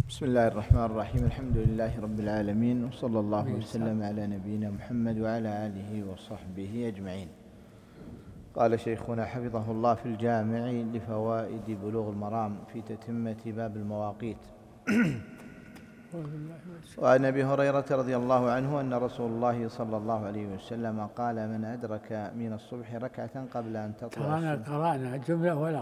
بسم الله الرحمن الرحيم. الحمد لله رب العالمين، وصلى الله وسلم على نبينا محمد وعلى آله وصحبه أجمعين. قال شيخنا حفظه الله في الجامع لفوائد بلوغ المرام في تتمة باب المواقيت وعن أبي هريرة رضي الله عنه أن رسول الله صلى الله عليه وسلم قال: من أدرك من الصبح ركعة قبل أن تطلع الشمس. قرأنا جملة ولا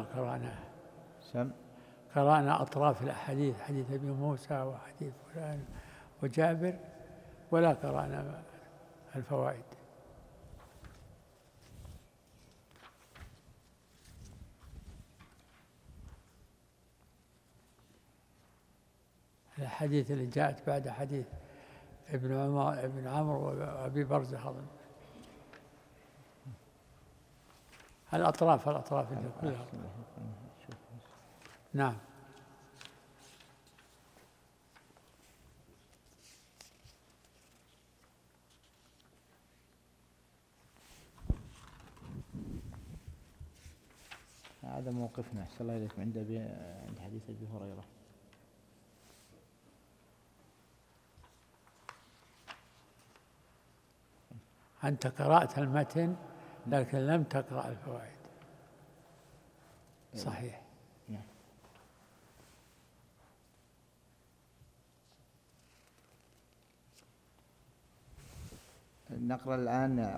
قرأنا أطراف الأحاديث، حديث أبي موسى وحديث فلان وجابر، ولا قرأنا الفوائد. الحديث اللي جاءت بعد حديث ابن عمرو وأبي برزة أظن. الأطراف اللي كلها. نعم. هذا موقفنا أحسن الله إليكم عند حديث أبي هريرة. أنت قرأت المتن لكن لم تقرأ الفوائد. صحيح. نقرأ الآن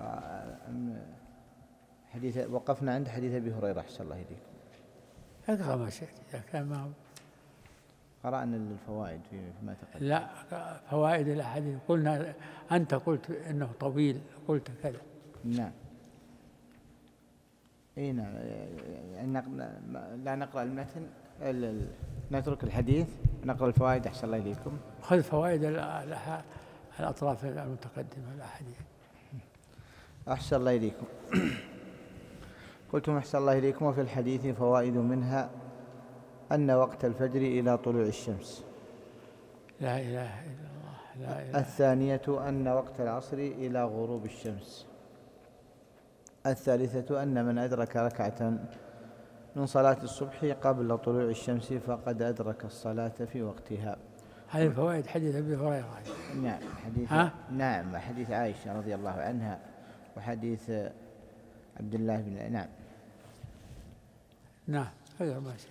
حديث، وقفنا عند حديث أبي هريرة أحسن الله إليكم. اقرأ ما شئت إذا كان ما هو. قرأنا الفوائد فيما تقدم. لا، فوائد الأحاديث قلنا، أنت قلت إنه طويل، قلت كذا. نعم. اي نعم. لا نقرأ المتن، نترك الحديث، نقرأ الفوائد أحسن الله إليكم. خذ فوائد الأطراف المتقدمة الأحاديث. أحسن الله إليكم. قلتم أحسن الله إليكم: وفي الحديث فوائد، منها أن وقت الفجر إلى طلوع الشمس. لا إله إلا الله. لا إله. الثانية أن وقت العصر إلى غروب الشمس. الثالثة أن من أدرك ركعة من صلاة الصبح قبل طلوع الشمس فقد أدرك الصلاة في وقتها. هذه الفوائد حديث أبي هريرة. نعم، حديث عائشة رضي الله عنها وحديث عبد الله بن نعم. هذا ماشي.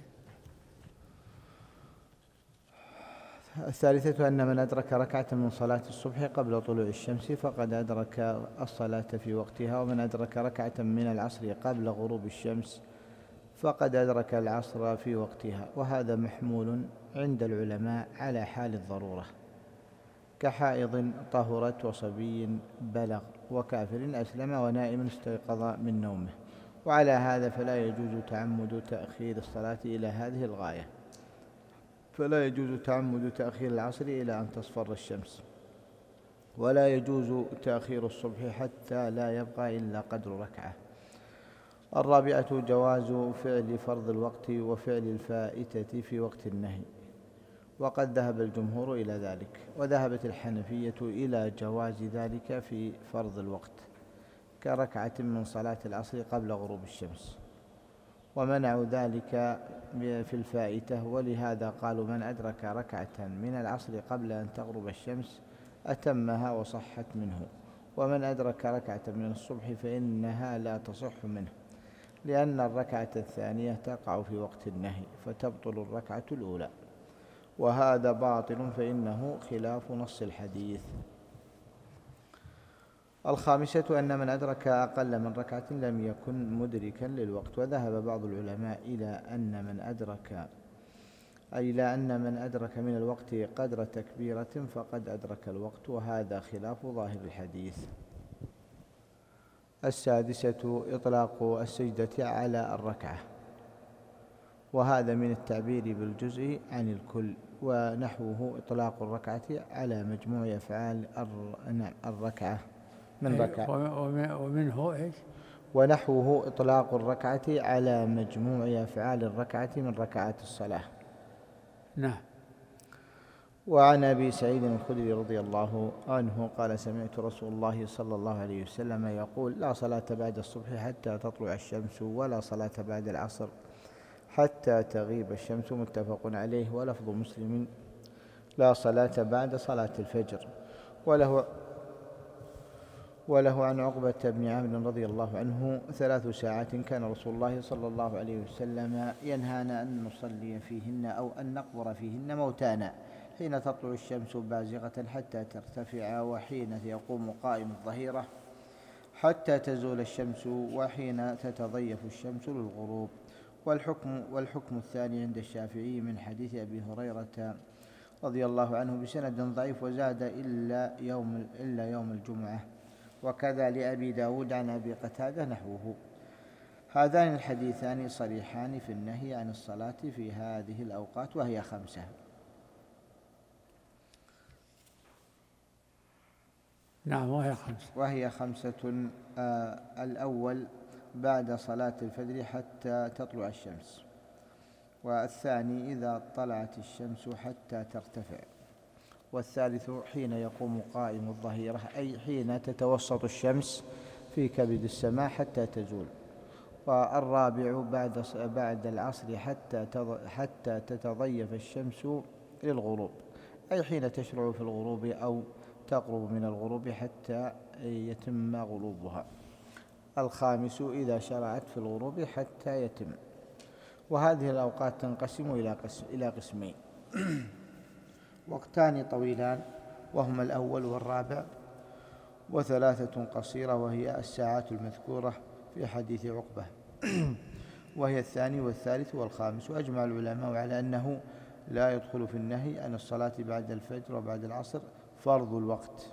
الثالثة أن من أدرك ركعة من صلاة الصبح قبل طلوع الشمس فقد أدرك الصلاة في وقتها، ومن أدرك ركعة من العصر قبل غروب الشمس فقد أدرك العصر في وقتها. وهذا محمول عند العلماء على حال الضرورة، كحائض طهرت وصبي بلغ وكافر أسلم ونائم استيقظ من نومه. وعلى هذا فلا يجوز تعمد تأخير الصلاة إلى هذه الغاية، فلا يجوز تعمد تأخير العصر إلى أن تصفر الشمس، ولا يجوز تأخير الصبح حتى لا يبقى إلا قدر ركعة. الرابعة جواز فعل فرض الوقت وفعل الفائتة في وقت النهي، وقد ذهب الجمهور إلى ذلك، وذهبت الحنفية إلى جواز ذلك في فرض الوقت كركعة من صلاة العصر قبل غروب الشمس، ومنعوا ذلك في الفائتة. ولهذا قالوا: من أدرك ركعة من العصر قبل أن تغرب الشمس أتمها وصحت منه، ومن أدرك ركعة من الصبح فإنها لا تصح منه، لأن الركعة الثانية تقع في وقت النهي فتبطل الركعة الأولى، وهذا باطل فإنه خلاف نص الحديث. الخامسة أن من أدرك أقل من ركعة لم يكن مدركا للوقت. وذهب بعض العلماء إلى أن من أدرك من الوقت قدر تكبيرة فقد أدرك الوقت، وهذا خلاف ظاهر الحديث. السادسة إطلاق السجدة على الركعة، وهذا من التعبير بالجزء عن الكل، ونحوه إطلاق الركعة على مجموع أفعال الركعة من ركعة. ومنه إيش؟ ونحوه إطلاق الركعة على مجموع أفعال الركعة من ركعات الصلاة. نعم. وعن أبي سعيد الخدري رضي الله عنه قال: سمعت رسول الله صلى الله عليه وسلم يقول: لا صلاة بعد الصبح حتى تطلع الشمس، ولا صلاة بعد العصر حتى تغيب الشمس. متفق عليه. ولفظ مسلم: لا صلاة بعد صلاة الفجر. وله عن عقبة بن عامر رضي الله عنه 3 ساعات كان رسول الله صلى الله عليه وسلم ينهانا أن نصلي فيهن أو أن نقبر فيهن موتانا، حين تطلع الشمس بازغة حتى ترتفع، وحين يقوم قائم الظهيرة حتى تزول الشمس، وحين تتضيف الشمس للغروب. والحكم الثاني عند الشافعي من حديث أبي هريرة رضي الله عنه بسند ضعيف، وزاد إلا يوم الجمعة، وكذا لأبي داود عن أبي قتادة نحوه. هذان الحديثان صريحان في النهي عن الصلاة في هذه الأوقات، وهي 5. نعم، وهي 5. الأول بعد صلاة الفجر حتى تطلع الشمس، والثاني إذا طلعت الشمس حتى ترتفع، والثالث حين يقوم قائم الظهيرة، أي حين تتوسط الشمس في كبد السماء حتى تزول، والرابع بعد العصر حتى تتضيف الشمس للغروب، أي حين تشرع في الغروب أو تقرب من الغروب حتى يتم غروبها. الخامس إذا شرعت في الغروب حتى يتم. وهذه الأوقات تنقسم إلى قسمين: وقتان طويلان وهما الأول والرابع، و3 قصيرة وهي الساعات المذكورة في حديث عقبة وهي الثاني والثالث والخامس. وأجمع العلماء على أنه لا يدخل في النهي عن الصلاة بعد الفجر وبعد العصر فرض الوقت،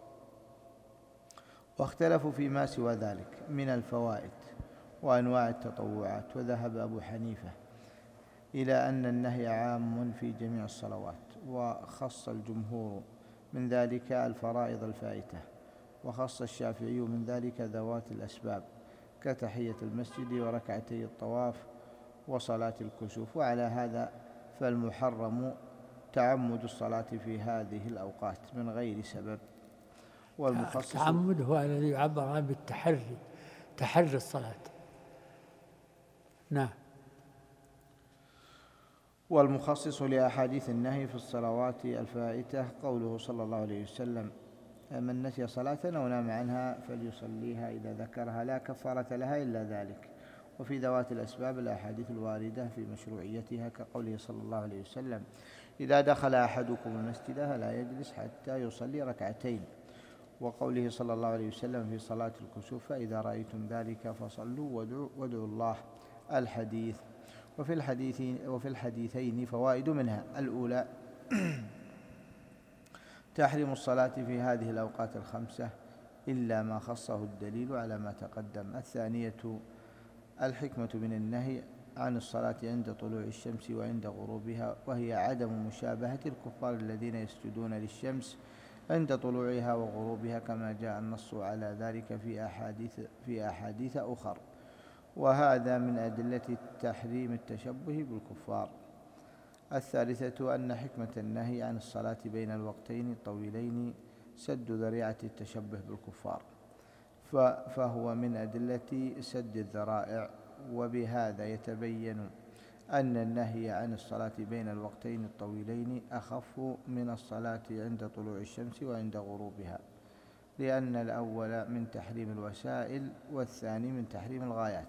واختلفوا فيما سوى ذلك من الفوائد وأنواع التطوعات. وذهب أبو حنيفة إلى أن النهي عام في جميع الصلوات، وخص الجمهور من ذلك الفرائض الفائتة، وخص الشافعي من ذلك ذوات الأسباب كتحية المسجد وركعتي الطواف وصلاة الكسوف. وعلى هذا فالمحرم تعمد الصلاة في هذه الأوقات من غير سبب. والمخصص التعمد هو الذي يعبر عنه بالتحري، تحري الصلاة. نعم. والمخصص لأحاديث النهي في الصلوات الفائتة قوله صلى الله عليه وسلم: من نسي صلاة أو نام عنها فليصليها إذا ذكرها لا كفارة لها إلا ذلك. وفي ذوات الأسباب الأحاديث الواردة في مشروعيتها كقوله صلى الله عليه وسلم: إذا دخل أحدكم المسجد فلا يجلس حتى يصلي ركعتين. وقوله صلى الله عليه وسلم في صلاة الكسوف: فإذا رأيتم ذلك فصلوا وادعوا الله. الحديث. وفي الحديثين فوائد، منها: الأولى تحريم الصلاة في هذه الأوقات 5 إلا ما خصه الدليل على ما تقدم. الثانية الحكمة من النهي عن الصلاة عند طلوع الشمس وعند غروبها، وهي عدم مشابهة الكفار الذين يسجدون للشمس عند طلوعها وغروبها، كما جاء النص على ذلك في أحاديث أخر. وهذا من أدلة تحريم التشبه بالكفار. الثالثة أن حكمة النهي عن الصلاة بين الوقتين الطويلين سد ذريعة التشبه بالكفار، فهو من أدلة سد الذرائع. وبهذا يتبين أن النهي عن الصلاة بين الوقتين الطويلين أخف من الصلاة عند طلوع الشمس وعند غروبها، لأن الأول من تحريم الوسائل والثاني من تحريم الغايات.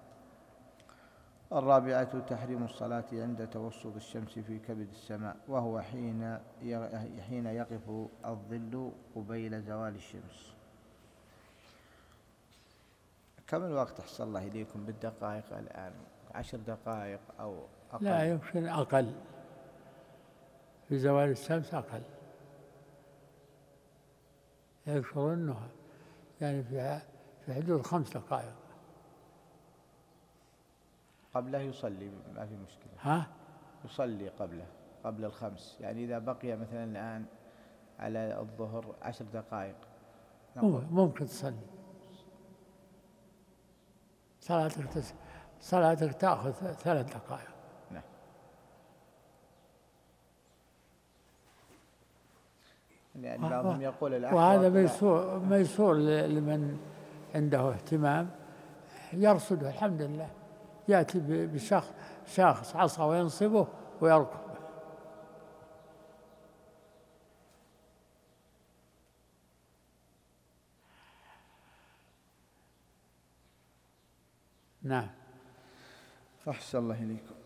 الرابعة تحريم الصلاة عند توسط الشمس في كبد السماء، وهو حين يقف الظل قبيل زوال الشمس. كم الوقت أحسن الله إليكم بالدقائق الآن؟ 10 دقائق أو أقل؟ لا، يمكن أقل، في زوال الشمس أقل، يذكر أنه يعني في حدود 5 دقائق. قبله يصلي ما في مشكلة. يصلي قبل 5، يعني إذا بقي مثلا الآن على الظهر 10 دقائق ممكن تصلي. صلاتك تأخذ 3 دقائق. نعم. يعني بعضهم يقول الأحوط، وهذا ميسور لمن عنده اهتمام يرصده. الحمد لله، يأتي بشخص عصا وينصبه ويركض. نعم. أحسن الله إليكم.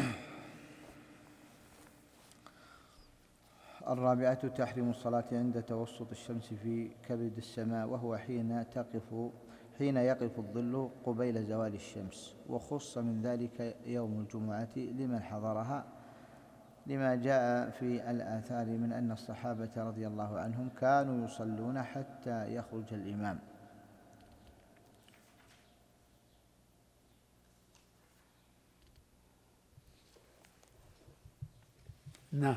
الرابعة تحريم الصلاة عند توسط الشمس في كبد السماء، وهو حين يقف الظل قبيل زوال الشمس، وخص من ذلك يوم الجمعة لمن حضرها، لما جاء في الآثار من أن الصحابة رضي الله عنهم كانوا يصلون حتى يخرج الإمام. نعم.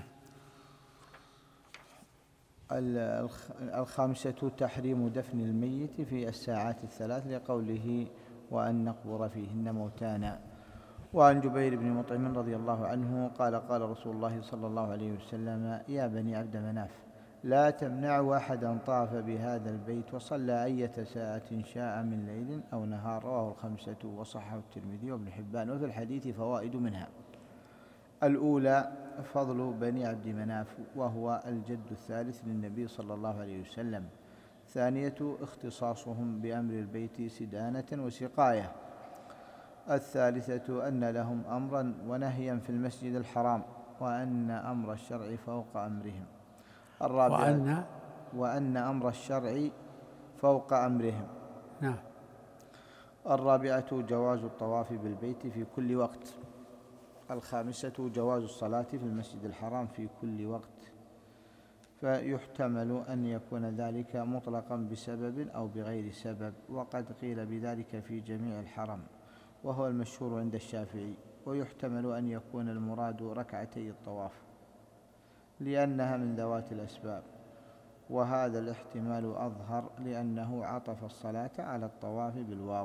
الخامسة تحريم دفن الميت في الساعات الثلاث، لقوله وأن نقبر فيهن موتانا. وعن جبير بن مطعم رضي الله عنه قال قال رسول الله صلى الله عليه وسلم: يا بني عبد مناف، لا تمنعوا أحدا طاف بهذا البيت وصلى أية ساعة شاء من ليل أو نهار. رواه الخمسة وصححه الترمذي وابن حبان. وفي الحديث فوائد منها: الأولى فضل بني عبد مناف، وهو الجد الثالث للنبي صلى الله عليه وسلم. ثانية اختصاصهم بأمر البيت سدانة وسقاية. الثالثة أن لهم أمرا ونهيا في المسجد الحرام، وأن أمر الشرع فوق أمرهم. الرابعة وأن أمر الشرع فوق أمرهم. نعم. الرابعة جواز الطواف بالبيت في كل وقت. الخامسة جواز الصلاة في المسجد الحرام في كل وقت، فيحتمل أن يكون ذلك مطلقا بسبب أو بغير سبب، وقد قيل بذلك في جميع الحرم، وهو المشهور عند الشافعي. ويحتمل أن يكون المراد ركعتي الطواف لأنها من ذوات الأسباب، وهذا الاحتمال أظهر لأنه عطف الصلاة على الطواف بالواو.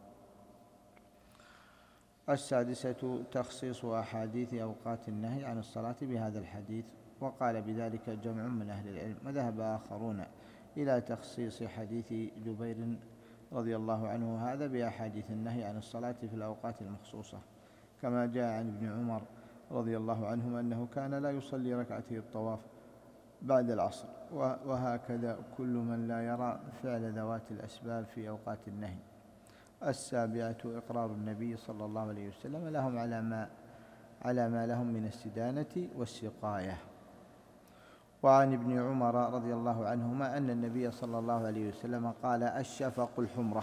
السادسة تخصيص أحاديث أوقات النهي عن الصلاة بهذا الحديث، وقال بذلك جمع من أهل العلم، وذهب آخرون إلى تخصيص حديث جبير رضي الله عنه هذا بأحاديث النهي عن الصلاة في الأوقات المخصوصة، كما جاء عن ابن عمر رضي الله عنهما أنه كان لا يصلي ركعتي الطواف بعد العصر. وهكذا كل من لا يرى فعل ذوات الأسباب في أوقات النهي. السابعة إقرار النبي صلى الله عليه وسلم لهم على ما لهم من السدانة والسقاية. وعن ابن عمر رضي الله عنهما أن النبي صلى الله عليه وسلم قال: الشفق الحمرة.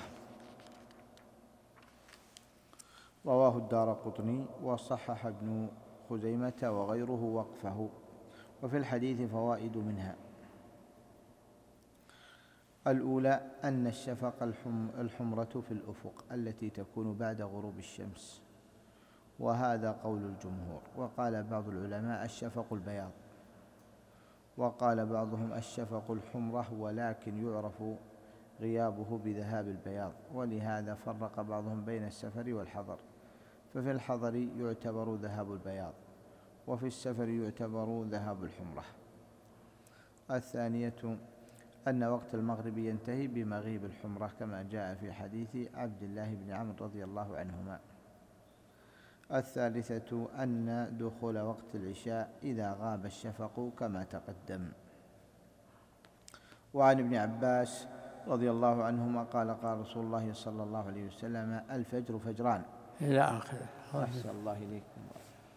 رواه الدارقطني وصحح ابن خزيمة وغيره وقفه. وفي الحديث فوائد منها: الأولى أن الشفق الحمرة في الأفق التي تكون بعد غروب الشمس، وهذا قول الجمهور. وقال بعض العلماء الشفق البياض، وقال بعضهم الشفق الحمرة، ولكن يعرف غيابه بذهاب البياض، ولهذا فرق بعضهم بين السفر والحضر، ففي الحضر يعتبر ذهاب البياض، وفي السفر يعتبر ذهاب الحمرة. الثانية أن وقت المغرب ينتهي بمغيب الحمرة، كما جاء في حديث عبد الله بن عمرو رضي الله عنهما. الثالثة أن دخول وقت العشاء إذا غاب الشفق كما تقدم. وعن ابن عباس رضي الله عنهما قال قال رسول الله صلى الله عليه وسلم: الفجر فجران، إلى آخره. أحسن الله إليكم.